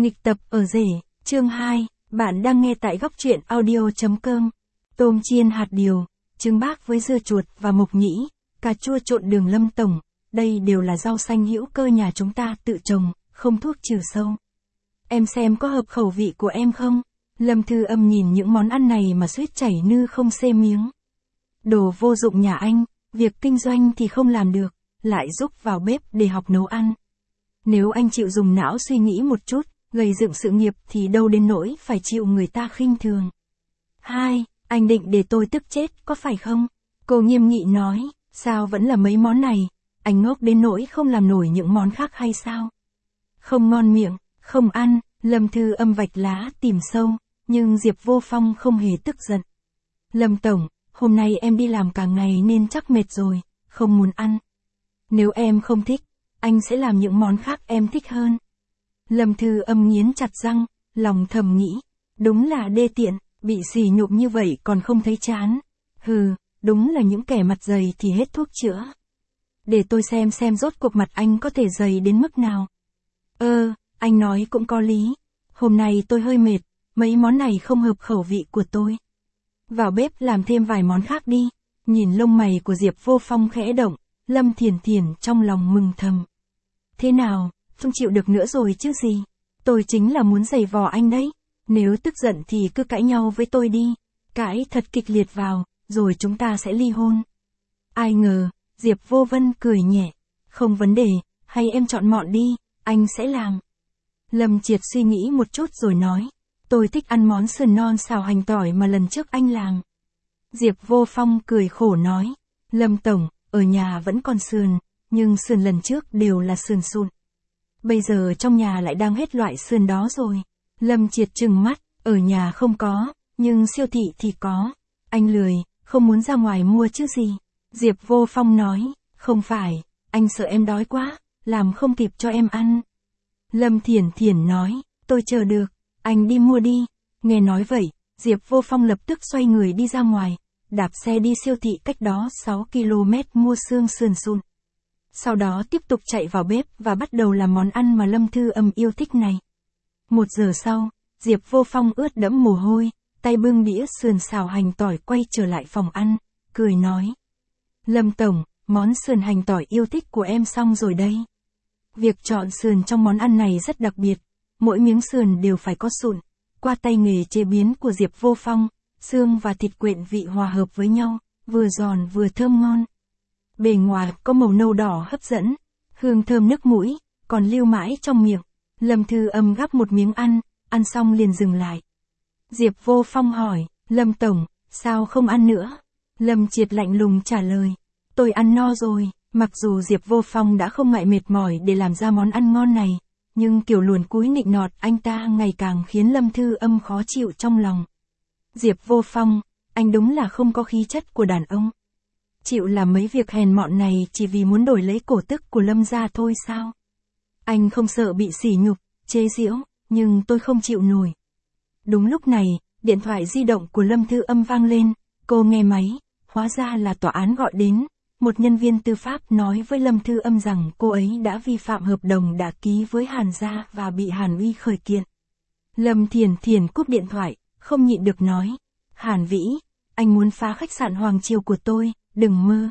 Nghịch tập ở rể, chương 2, bạn đang nghe tại góc truyện audio.com. Tôm chiên hạt điều, trứng bác với dưa chuột và mộc nhĩ, cà chua trộn đường Lâm tổng, đây đều là rau xanh hữu cơ nhà chúng ta tự trồng, không thuốc trừ sâu. Em xem có hợp khẩu vị của em không? Lâm Thư Âm nhìn những món ăn này mà suýt chảy nư không xê miếng. Đồ vô dụng nhà anh, việc kinh doanh thì không làm được, lại giúp vào bếp để học nấu ăn. Nếu anh chịu dùng não suy nghĩ một chút, gây dựng sự nghiệp thì đâu đến nỗi phải chịu người ta khinh thường. 2. Anh định để tôi tức chết có phải không? Cô nghiêm nghị nói, sao vẫn là mấy món này, anh ngốc đến nỗi không làm nổi những món khác hay sao? Không ngon miệng, không ăn, Lâm Thư Âm vạch lá tìm sâu, nhưng Diệp Vô Phong không hề tức giận. Lâm tổng, hôm nay em đi làm cả ngày nên chắc mệt rồi, không muốn ăn. Nếu em không thích, anh sẽ làm những món khác em thích hơn. Lâm Thư Âm nghiến chặt răng, lòng thầm nghĩ, đúng là đê tiện, bị sỉ nhục như vậy còn không thấy chán. Hừ, đúng là những kẻ mặt dày thì hết thuốc chữa. Để tôi xem rốt cuộc mặt anh có thể dày đến mức nào. Anh nói cũng có lý. Hôm nay tôi hơi mệt, mấy món này không hợp khẩu vị của tôi. Vào bếp làm thêm vài món khác đi. Nhìn lông mày của Diệp Vô Phong khẽ động, Lâm Thiển Thiển trong lòng mừng thầm. Thế nào, không chịu được nữa rồi chứ gì. Tôi chính là muốn giày vò anh đấy. Nếu tức giận thì cứ cãi nhau với tôi đi. Cãi thật kịch liệt vào, rồi chúng ta sẽ ly hôn. Ai ngờ, Diệp Vô Vân cười nhẹ. Không vấn đề, hay em chọn mọn đi, anh sẽ làm. Lâm Triệt suy nghĩ một chút rồi nói. Tôi thích ăn món sườn non xào hành tỏi mà lần trước anh làm. Diệp Vô Phong cười khổ nói. Lâm tổng, ở nhà vẫn còn sườn, nhưng sườn lần trước đều là sườn sụn. Bây giờ trong nhà lại đang hết loại sườn đó rồi. Lâm Triệt trừng mắt, ở nhà không có, nhưng siêu thị thì có. Anh lười, không muốn ra ngoài mua chứ gì. Diệp Vô Phong nói, không phải, anh sợ em đói quá, làm không kịp cho em ăn. Lâm Thiển Thiển nói, tôi chờ được, anh đi mua đi. Nghe nói vậy, Diệp Vô Phong lập tức xoay người đi ra ngoài, đạp xe đi siêu thị cách đó 6 km mua xương sườn sụn. Sau đó tiếp tục chạy vào bếp và bắt đầu làm món ăn mà Lâm Thư Âm yêu thích này. 1 giờ sau, Diệp Vô Phong ướt đẫm mồ hôi, tay bưng đĩa sườn xào hành tỏi quay trở lại phòng ăn, cười nói. Lâm tổng, món sườn hành tỏi yêu thích của em xong rồi đây. Việc chọn sườn trong món ăn này rất đặc biệt, mỗi miếng sườn đều phải có sụn. Qua tay nghề chế biến của Diệp Vô Phong, xương và thịt quyện vị hòa hợp với nhau, vừa giòn vừa thơm ngon. Bề ngoài có màu nâu đỏ hấp dẫn, hương thơm nức mũi, còn lưu mãi trong miệng. Lâm Thư Âm gắp một miếng ăn xong liền dừng lại. Diệp Vô Phong hỏi, Lâm tổng, sao không ăn nữa? Lâm Triệt lạnh lùng trả lời, tôi ăn no rồi. Mặc dù Diệp Vô Phong đã không ngại mệt mỏi để làm ra món ăn ngon này, nhưng kiểu luồn cúi nịnh nọt anh ta ngày càng khiến Lâm Thư Âm khó chịu trong lòng. Diệp Vô Phong, anh đúng là không có khí chất của đàn ông. Chịu làm mấy việc hèn mọn này chỉ vì muốn đổi lấy cổ tức của Lâm gia thôi sao? Anh không sợ bị sỉ nhục, chế giễu, nhưng tôi không chịu nổi. Đúng lúc này, điện thoại di động của Lâm Thư Âm vang lên, cô nghe máy, hóa ra là tòa án gọi đến. Một nhân viên tư pháp nói với Lâm Thư Âm rằng cô ấy đã vi phạm hợp đồng đã ký với Hàn gia và bị Hàn Uy khởi kiện. Lâm Thiển Thiển cúp điện thoại, không nhịn được nói. Hàn Vĩ, anh muốn phá khách sạn Hoàng Triều của tôi, đừng mơ.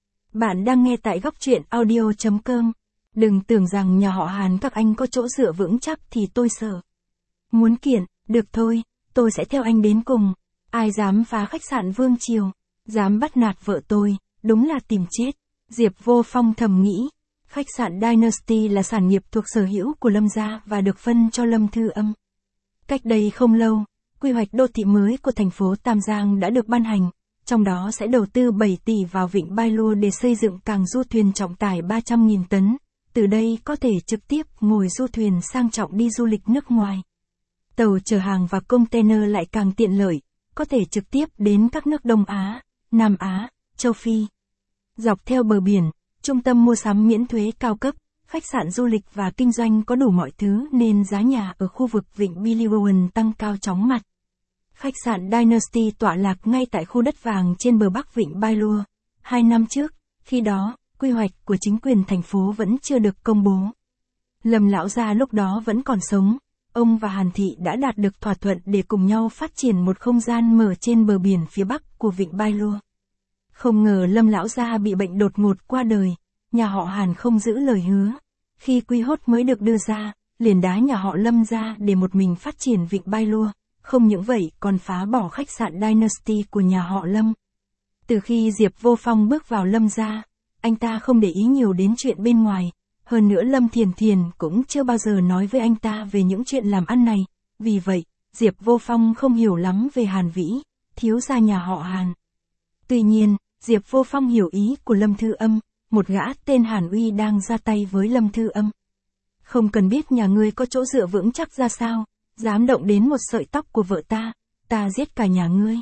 Bạn đang nghe tại góc truyện audio.com. Đừng tưởng rằng nhà họ Hàn các anh có chỗ dựa vững chắc thì tôi sợ. Muốn kiện, được thôi, tôi sẽ theo anh đến cùng. Ai dám phá khách sạn Vương Triều, dám bắt nạt vợ tôi. Đúng là tìm chết. Diệp Vô Phong thầm nghĩ, khách sạn Dynasty là sản nghiệp thuộc sở hữu của Lâm gia và được phân cho Lâm Thư Âm. Cách đây không lâu, quy hoạch đô thị mới của thành phố Tam Giang đã được ban hành, trong đó sẽ đầu tư 7 tỷ vào vịnh Bai Lua để xây dựng cảng du thuyền trọng tải 300.000 tấn, từ đây có thể trực tiếp ngồi du thuyền sang trọng đi du lịch nước ngoài. Tàu chở hàng và container lại càng tiện lợi, có thể trực tiếp đến các nước Đông Á, Nam Á, Châu Phi. Dọc theo bờ biển, trung tâm mua sắm miễn thuế cao cấp, khách sạn du lịch và kinh doanh có đủ mọi thứ nên giá nhà ở khu vực vịnh Biliwoan tăng cao chóng mặt. Khách sạn Dynasty tọa lạc ngay tại khu đất vàng trên bờ bắc vịnh Bai Lua. 2 năm trước, khi đó, quy hoạch của chính quyền thành phố vẫn chưa được công bố. Lâm lão gia lúc đó vẫn còn sống, ông và Hàn Thị đã đạt được thỏa thuận để cùng nhau phát triển một không gian mở trên bờ biển phía bắc của vịnh Bai Lua. Không ngờ Lâm lão gia bị bệnh đột ngột qua đời, nhà họ Hàn không giữ lời hứa. Khi quy hốt mới được đưa ra, liền đá nhà họ Lâm ra để một mình phát triển vịnh Bai Lua, không những vậy còn phá bỏ khách sạn Dynasty của nhà họ Lâm. Từ khi Diệp Vô Phong bước vào Lâm gia, anh ta không để ý nhiều đến chuyện bên ngoài, hơn nữa Lâm Thiền Thiền cũng chưa bao giờ nói với anh ta về những chuyện làm ăn này, vì vậy, Diệp Vô Phong không hiểu lắm về Hàn Vĩ, thiếu gia nhà họ Hàn. Tuy nhiên, Diệp Vô Phong hiểu ý của Lâm Thư Âm, một gã tên Hàn Uy đang ra tay với Lâm Thư Âm. Không cần biết nhà ngươi có chỗ dựa vững chắc ra sao, dám động đến một sợi tóc của vợ ta giết cả nhà ngươi.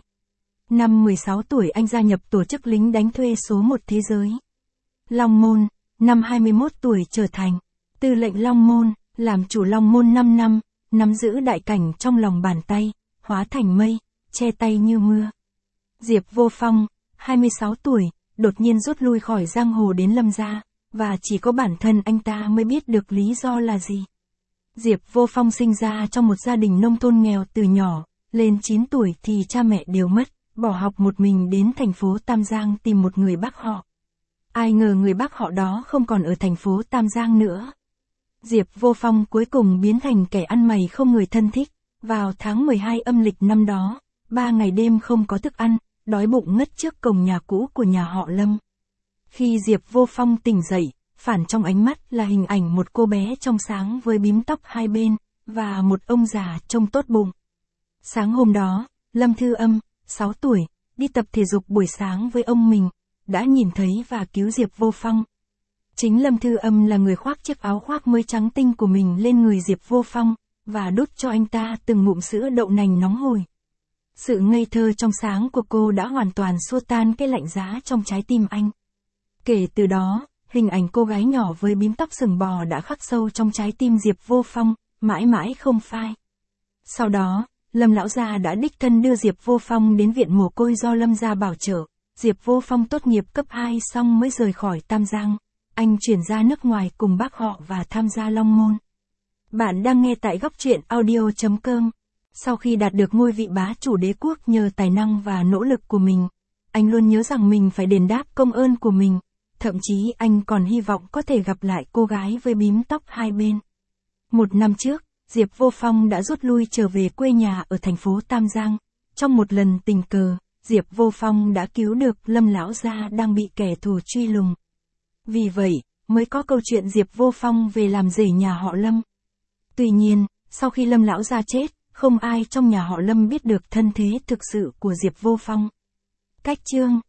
Năm 16 tuổi anh gia nhập tổ chức lính đánh thuê số 1 thế giới. Long Môn, năm 21 tuổi trở thành tư lệnh Long Môn, làm chủ Long Môn 5 năm, nắm giữ đại cảnh trong lòng bàn tay, hóa thành mây, che tay như mưa. Diệp Vô Phong, 26 tuổi, đột nhiên rút lui khỏi giang hồ đến Lâm gia, và chỉ có bản thân anh ta mới biết được lý do là gì. Diệp Vô Phong sinh ra trong một gia đình nông thôn nghèo từ nhỏ, lên 9 tuổi thì cha mẹ đều mất, bỏ học một mình đến thành phố Tam Giang tìm một người bác họ. Ai ngờ người bác họ đó không còn ở thành phố Tam Giang nữa. Diệp Vô Phong cuối cùng biến thành kẻ ăn mày không người thân thích. Vào tháng 12 âm lịch năm đó, 3 ngày đêm không có thức ăn, đói bụng ngất trước cổng nhà cũ của nhà họ Lâm. Khi Diệp Vô Phong tỉnh dậy, phản trong ánh mắt là hình ảnh một cô bé trong sáng với bím tóc hai bên, và một ông già trông tốt bụng. Sáng hôm đó, Lâm Thư Âm, 6 tuổi, đi tập thể dục buổi sáng với ông mình, đã nhìn thấy và cứu Diệp Vô Phong. Chính Lâm Thư Âm là người khoác chiếc áo khoác mới trắng tinh của mình lên người Diệp Vô Phong, và đút cho anh ta từng ngụm sữa đậu nành nóng hổi. Sự ngây thơ trong sáng của cô đã hoàn toàn xua tan cái lạnh giá trong trái tim anh. Kể từ đó, hình ảnh cô gái nhỏ với bím tóc sừng bò đã khắc sâu trong trái tim Diệp Vô Phong, mãi mãi không phai. Sau đó, Lâm lão gia đã đích thân đưa Diệp Vô Phong đến viện mồ côi do Lâm gia bảo trợ. Diệp Vô Phong tốt nghiệp cấp 2 xong mới rời khỏi Tam Giang. Anh chuyển ra nước ngoài cùng bác họ và tham gia Long Môn. Bạn đang nghe tại góc truyện audio.com. Sau khi đạt được ngôi vị bá chủ đế quốc nhờ tài năng và nỗ lực của mình, anh luôn nhớ rằng mình phải đền đáp công ơn của mình. Thậm chí anh còn hy vọng có thể gặp lại cô gái với bím tóc hai bên. Một năm trước, Diệp Vô Phong đã rút lui trở về quê nhà ở thành phố Tam Giang. Trong một lần tình cờ, Diệp Vô Phong đã cứu được Lâm lão gia đang bị kẻ thù truy lùng. Vì vậy, mới có câu chuyện Diệp Vô Phong về làm rể nhà họ Lâm. Tuy nhiên, sau khi Lâm lão gia chết, không ai trong nhà họ Lâm biết được thân thế thực sự của Diệp Vô Phong. Cách chương